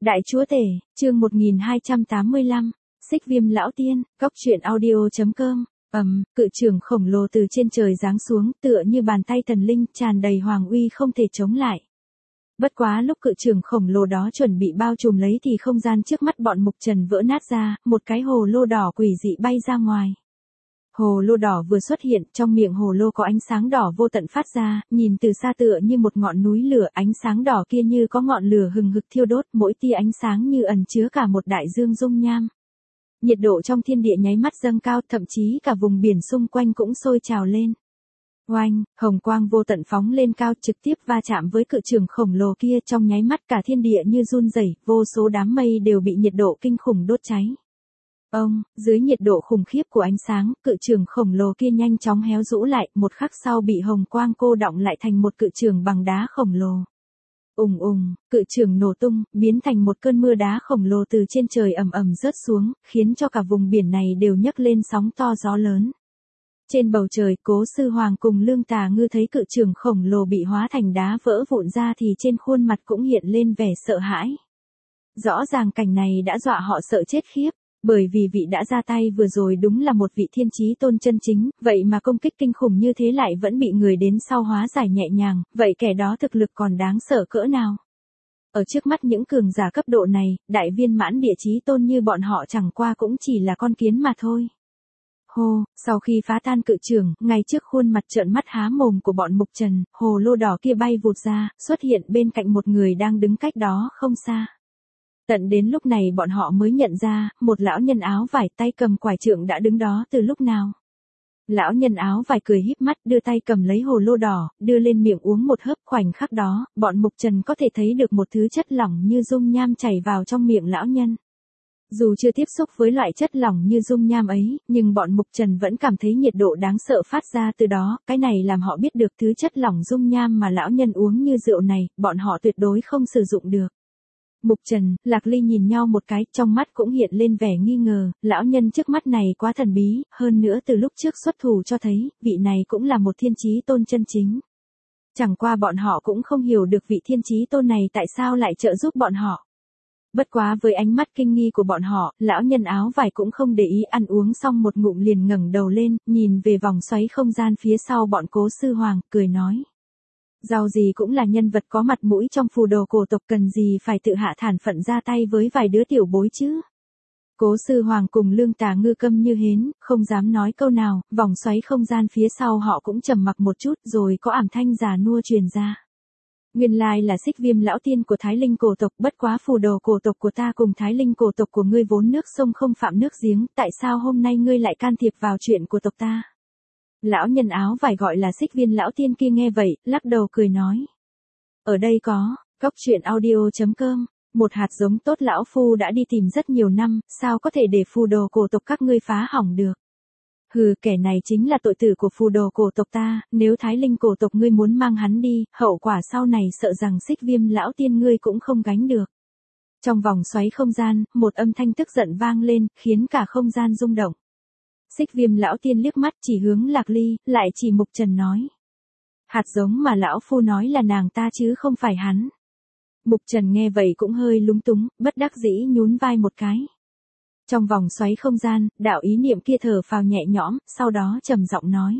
Đại chúa tể, chương 1285, Xích Viêm Lão Tiên, Cóc truyện audio.com. Cự trưởng khổng lồ từ trên trời giáng xuống, tựa như bàn tay thần linh, tràn đầy hoàng uy không thể chống lại. Bất quá lúc cự trưởng khổng lồ đó chuẩn bị bao trùm lấy thì không gian trước mắt bọn Mục Trần vỡ nát ra, một cái hồ lô đỏ quỷ dị bay ra ngoài. Hồ lô đỏ vừa xuất hiện, trong miệng hồ lô có ánh sáng đỏ vô tận phát ra, nhìn từ xa tựa như một ngọn núi lửa, ánh sáng đỏ kia như có ngọn lửa hừng hực thiêu đốt, mỗi tia ánh sáng như ẩn chứa cả một đại dương dung nham. Nhiệt độ trong thiên địa nháy mắt dâng cao, thậm chí cả vùng biển xung quanh cũng sôi trào lên. Oanh, hồng quang vô tận phóng lên cao, trực tiếp va chạm với cự trưởng khổng lồ kia, trong nháy mắt cả thiên địa như run rẩy, vô số đám mây đều bị nhiệt độ kinh khủng đốt cháy. Dưới nhiệt độ khủng khiếp của ánh sáng, cự trưởng khổng lồ kia nhanh chóng héo rũ lại, một khắc sau bị hồng quang cô đọng lại thành một cự trưởng bằng đá khổng lồ. Cự trưởng nổ tung, biến thành một cơn mưa đá khổng lồ từ trên trời ầm ầm rớt xuống, khiến cho cả vùng biển này đều nhấc lên sóng to gió lớn. Trên bầu trời, Cố Sư Hoàng cùng Lương Tà Ngư thấy cự trưởng khổng lồ bị hóa thành đá vỡ vụn ra thì trên khuôn mặt cũng hiện lên vẻ sợ hãi. Rõ ràng cảnh này đã dọa họ sợ chết khiếp. Bởi vì vị đã ra tay vừa rồi đúng là một vị thiên chí tôn chân chính, vậy mà công kích kinh khủng như thế lại vẫn bị người đến sau hóa giải nhẹ nhàng, vậy kẻ đó thực lực còn đáng sợ cỡ nào? Ở trước mắt những cường giả cấp độ này, đại viên mãn địa chí tôn như bọn họ chẳng qua cũng chỉ là con kiến mà thôi. Sau khi phá tan cự trưởng, ngay trước khuôn mặt trợn mắt há mồm của bọn Mục Trần, hồ lô đỏ kia bay vụt ra, xuất hiện bên cạnh một người đang đứng cách đó không xa. Tận đến lúc này bọn họ mới nhận ra, một lão nhân áo vải tay cầm quải trượng đã đứng đó từ lúc nào. Lão nhân áo vải cười híp mắt đưa tay cầm lấy hồ lô đỏ, đưa lên miệng uống một hớp, khoảnh khắc đó, bọn Mục Trần có thể thấy được một thứ chất lỏng như dung nham chảy vào trong miệng lão nhân. Dù chưa tiếp xúc với loại chất lỏng như dung nham ấy, nhưng bọn Mục Trần vẫn cảm thấy nhiệt độ đáng sợ phát ra từ đó, cái này làm họ biết được thứ chất lỏng dung nham mà lão nhân uống như rượu này, bọn họ tuyệt đối không sử dụng được. Mục Trần, Lạc Ly nhìn nhau một cái, trong mắt cũng hiện lên vẻ nghi ngờ, lão nhân trước mắt này quá thần bí, hơn nữa từ lúc trước xuất thủ cho thấy, vị này cũng là một thiên chí tôn chân chính. Chẳng qua bọn họ cũng không hiểu được vị thiên chí tôn này tại sao lại trợ giúp bọn họ. Bất quá với ánh mắt kinh nghi của bọn họ, lão nhân áo vải cũng không để ý, ăn uống xong một ngụm liền ngẩng đầu lên, nhìn về vòng xoáy không gian phía sau bọn Cố Sư Hoàng, cười nói. Giàu gì cũng là nhân vật có mặt mũi trong phù đồ cổ tộc, cần gì phải tự hạ thản phận ra tay với vài đứa tiểu bối chứ. Cố Sư Hoàng cùng Lương Tà Ngư câm như hến, không dám nói câu nào, vòng xoáy không gian phía sau họ cũng trầm mặc một chút rồi có ảm thanh già nua truyền ra. Nguyên lai là Xích Viêm Lão Tiên của Thái Linh cổ tộc, bất quá phù đồ cổ tộc của ta cùng Thái Linh cổ tộc của ngươi vốn nước sông không phạm nước giếng, tại sao hôm nay ngươi lại can thiệp vào chuyện của tộc ta? Lão nhân áo vải gọi là Xích Viêm Lão Tiên kia nghe vậy, lắc đầu cười nói. Ở đây có, Cóc truyện audio.com, một hạt giống tốt lão phu đã đi tìm rất nhiều năm, sao có thể để phù đồ cổ tộc các ngươi phá hỏng được. Hừ, kẻ này chính là tội tử của phù đồ cổ tộc ta, nếu Thái Linh cổ tộc ngươi muốn mang hắn đi, hậu quả sau này sợ rằng Xích Viêm Lão Tiên ngươi cũng không gánh được. Trong vòng xoáy không gian, một âm thanh tức giận vang lên, khiến cả không gian rung động. Xích Viêm Lão Tiên liếc mắt chỉ hướng Lạc Ly, lại chỉ Mục Trần nói. Hạt giống mà lão phu nói là nàng ta chứ không phải hắn. Mục Trần nghe vậy cũng hơi lúng túng, bất đắc dĩ nhún vai một cái. Trong vòng xoáy không gian, đạo ý niệm kia thở phào nhẹ nhõm, sau đó trầm giọng nói.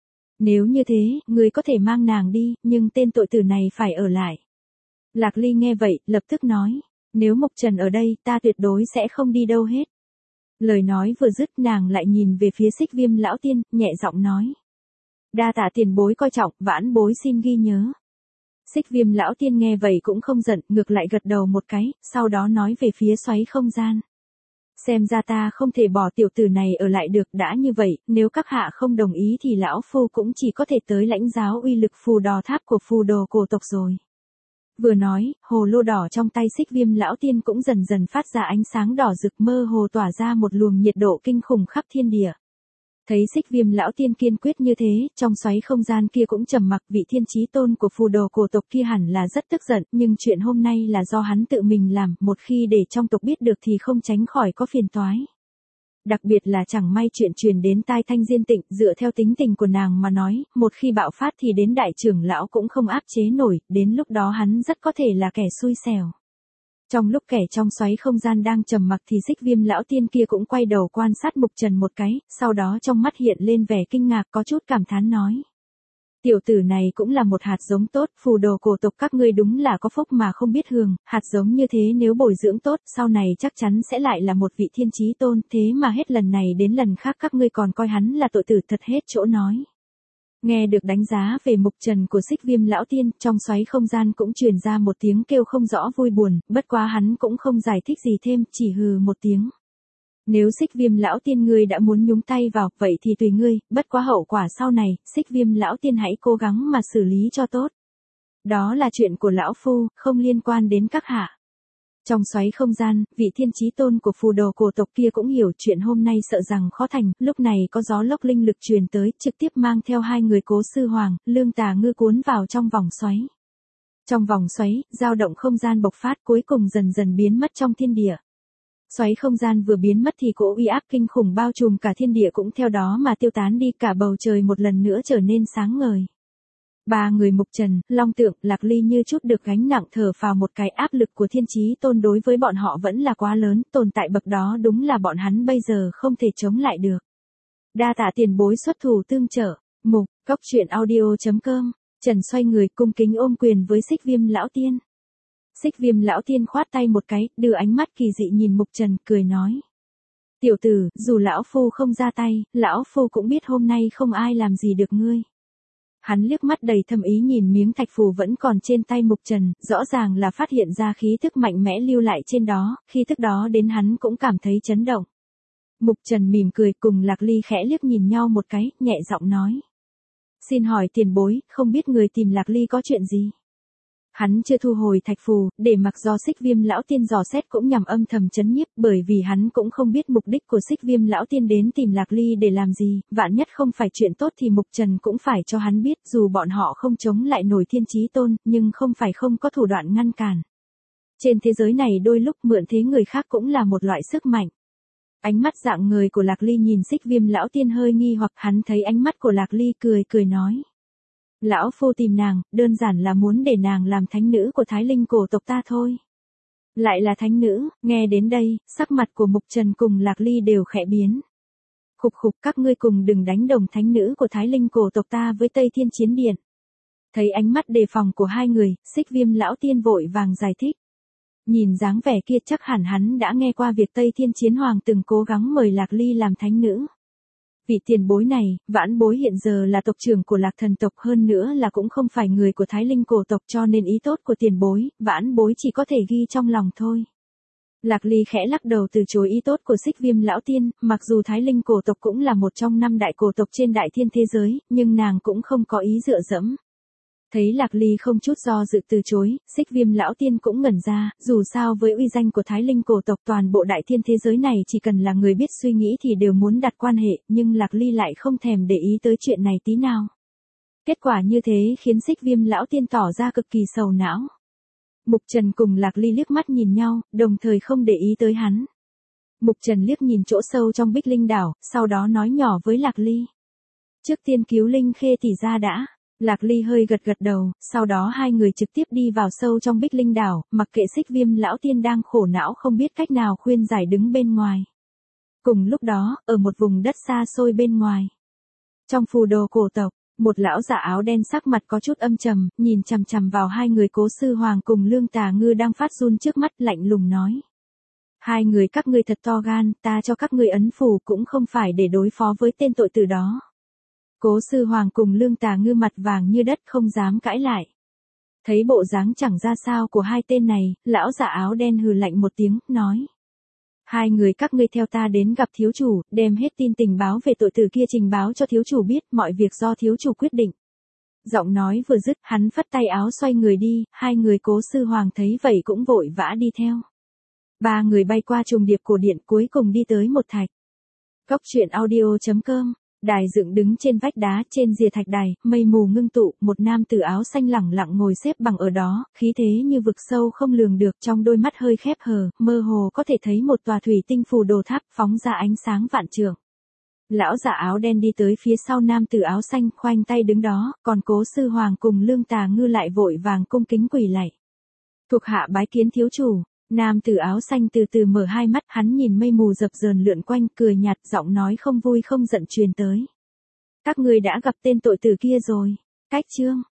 Nếu như thế, ngươi có thể mang nàng đi, nhưng tên tội tử này phải ở lại. Lạc Ly nghe vậy, lập tức nói. Nếu Mục Trần ở đây, ta tuyệt đối sẽ không đi đâu hết. Lời nói vừa dứt, nàng lại nhìn về phía Xích Viêm Lão Tiên, nhẹ giọng nói. Đa tạ tiền bối coi trọng, vãn bối xin ghi nhớ. Xích Viêm Lão Tiên nghe vậy cũng không giận, ngược lại gật đầu một cái, sau đó nói về phía xoáy không gian. Xem ra ta không thể bỏ tiểu tử này ở lại được, đã như vậy, nếu các hạ không đồng ý thì lão phu cũng chỉ có thể tới lãnh giáo uy lực phù đò tháp của phù đồ cổ tộc rồi. Vừa nói, hồ lô đỏ trong tay Xích Viêm Lão Tiên cũng dần dần phát ra ánh sáng đỏ rực, mơ hồ tỏa ra một luồng nhiệt độ kinh khủng khắp thiên địa. Thấy Xích Viêm Lão Tiên kiên quyết như thế, trong xoáy không gian kia cũng trầm mặc, vị thiên chí tôn của phù đồ cổ tộc kia hẳn là rất tức giận, nhưng chuyện hôm nay là do hắn tự mình làm, một khi để trong tộc biết được thì không tránh khỏi có phiền toái. Đặc biệt là chẳng may chuyện truyền đến tai Thanh Diên Tịnh, dựa theo tính tình của nàng mà nói, một khi bạo phát thì đến đại trưởng lão cũng không áp chế nổi, đến lúc đó hắn rất có thể là kẻ xui xẻo. Trong lúc kẻ trong xoáy không gian đang trầm mặc thì Xích Viêm lão tiên kia cũng quay đầu quan sát Mục Trần một cái, sau đó trong mắt hiện lên vẻ kinh ngạc có chút cảm thán nói. Tiểu tử này cũng là một hạt giống tốt, phù đồ cổ tộc các ngươi đúng là có phúc mà không biết hưởng, hạt giống như thế nếu bồi dưỡng tốt, sau này chắc chắn sẽ lại là một vị thiên chí tôn, thế mà hết lần này đến lần khác các ngươi còn coi hắn là tội tử thật hết chỗ nói. Nghe được đánh giá về Mục Trần của Xích Viêm lão tiên, trong xoáy không gian cũng truyền ra một tiếng kêu không rõ vui buồn, bất quá hắn cũng không giải thích gì thêm, chỉ hừ một tiếng. Nếu Xích Viêm lão tiên ngươi đã muốn nhúng tay vào, vậy thì tùy ngươi, bất quá hậu quả sau này, Xích Viêm lão tiên hãy cố gắng mà xử lý cho tốt. Đó là chuyện của lão phu, không liên quan đến các hạ. Trong xoáy không gian, vị thiên chí tôn của phù đồ cổ tộc kia cũng hiểu chuyện hôm nay sợ rằng khó thành, lúc này có gió lốc linh lực truyền tới, trực tiếp mang theo hai người Cố Sư Hoàng, Lương Tà Ngư cuốn vào trong vòng xoáy. Trong vòng xoáy, dao động không gian bộc phát cuối cùng dần dần biến mất trong thiên địa. Xoáy không gian vừa biến mất thì cỗ uy áp kinh khủng bao trùm cả thiên địa cũng theo đó mà tiêu tán đi, cả bầu trời một lần nữa trở nên sáng ngời. Ba người Mục Trần, Long Tượng, Lạc Ly như chút được gánh nặng thở phào một cái, áp lực của thiên chí tôn đối với bọn họ vẫn là quá lớn, tồn tại bậc đó đúng là bọn hắn bây giờ không thể chống lại được. Đa tạ tiền bối xuất thủ tương trợ. Mục, Cốc Truyện Audio.com. Trần xoay người cung kính ôm quyền với Xích Viêm lão tiên. Xích Viêm lão tiên khoát tay một cái, đưa ánh mắt kỳ dị nhìn Mục Trần, cười nói. Tiểu tử, dù lão phu không ra tay, lão phu cũng biết hôm nay không ai làm gì được ngươi. Hắn liếc mắt đầy thâm ý nhìn miếng thạch phù vẫn còn trên tay Mục Trần, rõ ràng là phát hiện ra khí thức mạnh mẽ lưu lại trên đó, khí thức đó đến hắn cũng cảm thấy chấn động. Mục Trần mỉm cười cùng Lạc Ly khẽ liếc nhìn nhau một cái, nhẹ giọng nói. Xin hỏi tiền bối, không biết người tìm Lạc Ly có chuyện gì? Hắn chưa thu hồi thạch phù, để mặc do Xích Viêm lão tiên dò xét cũng nhằm âm thầm chấn nhiếp, bởi vì hắn cũng không biết mục đích của Xích Viêm lão tiên đến tìm Lạc Ly để làm gì, vạn nhất không phải chuyện tốt thì Mục Trần cũng phải cho hắn biết, dù bọn họ không chống lại nổi thiên chí tôn, nhưng không phải không có thủ đoạn ngăn cản. Trên thế giới này đôi lúc mượn thế người khác cũng là một loại sức mạnh. Ánh mắt dạng người của Lạc Ly nhìn Xích Viêm lão tiên hơi nghi hoặc, hắn thấy ánh mắt của Lạc Ly cười nói. Lão phu tìm nàng, đơn giản là muốn để nàng làm thánh nữ của Thái Linh cổ tộc ta thôi. Lại là thánh nữ, nghe đến đây, sắc mặt của Mục Trần cùng Lạc Ly đều khẽ biến. Khục khục, các ngươi cùng đừng đánh đồng thánh nữ của Thái Linh cổ tộc ta với Tây Thiên Chiến Điện. Thấy ánh mắt đề phòng của hai người, Xích Viêm lão tiên vội vàng giải thích. Nhìn dáng vẻ kia chắc hẳn hắn đã nghe qua việc Tây Thiên Chiến Hoàng từng cố gắng mời Lạc Ly làm thánh nữ. Vị tiền bối này, vãn bối hiện giờ là tộc trưởng của Lạc thần tộc, hơn nữa là cũng không phải người của Thái Linh cổ tộc, cho nên ý tốt của tiền bối, vãn bối chỉ có thể ghi trong lòng thôi. Lạc Ly khẽ lắc đầu từ chối ý tốt của Xích Viêm lão tiên, mặc dù Thái Linh cổ tộc cũng là một trong 5 đại cổ tộc trên đại thiên thế giới, nhưng nàng cũng không có ý dựa dẫm. Thấy Lạc Ly không chút do dự từ chối, Xích Viêm lão tiên cũng ngẩn ra, dù sao với uy danh của Thái Linh cổ tộc toàn bộ đại thiên thế giới này chỉ cần là người biết suy nghĩ thì đều muốn đặt quan hệ, nhưng Lạc Ly lại không thèm để ý tới chuyện này tí nào. Kết quả như thế khiến Xích Viêm lão tiên tỏ ra cực kỳ sầu não. Mục Trần cùng Lạc Ly liếc mắt nhìn nhau, đồng thời không để ý tới hắn. Mục Trần liếc nhìn chỗ sâu trong Bích Linh đảo, sau đó nói nhỏ với Lạc Ly. Trước tiên cứu Linh Khê tỷ ra đã. Lạc Ly hơi gật đầu, sau đó hai người trực tiếp đi vào sâu trong Bích Linh đảo, mặc kệ Xích Viêm lão tiên đang khổ não không biết cách nào khuyên giải đứng bên ngoài. Cùng lúc đó, ở một vùng đất xa xôi bên ngoài, trong phù đồ cổ tộc, một lão giả áo đen sắc mặt có chút âm trầm, nhìn chằm chằm vào hai người Cố Sư Hoàng cùng Lương Tà Ngư đang phát run trước mắt, lạnh lùng nói. Hai người các ngươi thật to gan, ta cho các ngươi ấn phù cũng không phải để đối phó với tên tội tử đó. Cố Sư Hoàng cùng Lương Tà Ngư mặt vàng như đất không dám cãi lại. Thấy bộ dáng chẳng ra sao của hai tên này, lão giả áo đen hừ lạnh một tiếng, nói. Hai người các ngươi theo ta đến gặp thiếu chủ, đem hết tin tình báo về tội tử kia trình báo cho thiếu chủ biết, mọi việc do thiếu chủ quyết định. Giọng nói vừa dứt, hắn phất tay áo xoay người đi, hai người Cố Sư Hoàng thấy vậy cũng vội vã đi theo. Ba người bay qua trùng điệp cổ điện cuối cùng đi tới một thạch. Cốc Truyện Audio.com. Đài dựng đứng trên vách đá, trên rìa thạch đài, mây mù ngưng tụ, một nam tử áo xanh lẳng lặng ngồi xếp bằng ở đó, khí thế như vực sâu không lường được, trong đôi mắt hơi khép hờ, mơ hồ có thể thấy một tòa thủy tinh phù đồ tháp phóng ra ánh sáng vạn trượng. Lão giả áo đen đi tới phía sau nam tử áo xanh, khoanh tay đứng đó, còn Cố Sư Hoàng cùng Lương Tà Ngư lại vội vàng cung kính quỳ lạy. Thuộc hạ bái kiến thiếu chủ. Nam tử áo xanh từ từ mở hai mắt, hắn nhìn mây mù dập dờn lượn quanh, cười nhạt, giọng nói không vui không giận truyền tới. Các ngươi đã gặp tên tội tử kia rồi. Cách chương.